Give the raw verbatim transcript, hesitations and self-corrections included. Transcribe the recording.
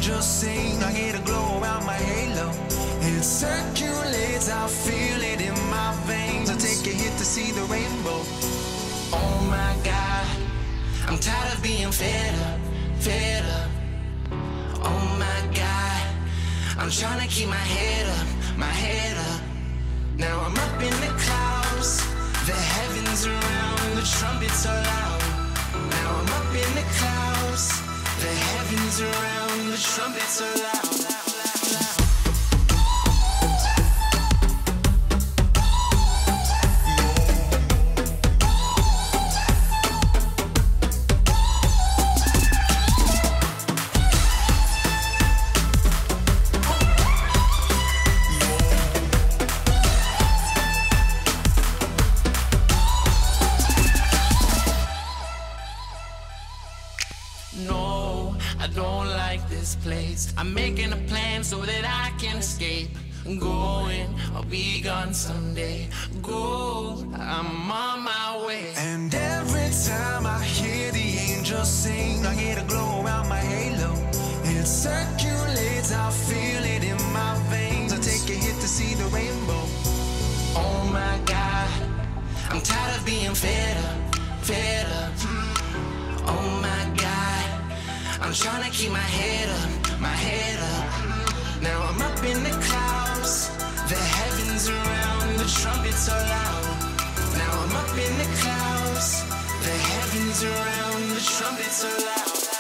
angels sing. I get a glow around my halo. It circulates, I feel it in my veins. I take a hit to see the rainbow. Oh my God, I'm tired of being fed up, fed up. Oh my God, I'm trying to keep my head up, my head up. Now I'm up in the clouds, the heavens around, the trumpets are loud. Now I'm up in the clouds, the heavens around, the trumpets are loud. No, I don't like this place. I'm making a plan so that I can escape. Going, I'll be gone someday. Go, I'm on my way. And every time I hear the angels sing, I get a glow around my halo. It circulates, I feel it in my veins. I take a hit to see the rainbow. Oh my God, I'm tired of being fed up, fed up. Oh my God, I'm trying to keep my head up, my head up. Now I'm up in the clouds, the heavens around, the trumpets are loud. Now I'm up in the clouds, the heavens around, the trumpets are loud.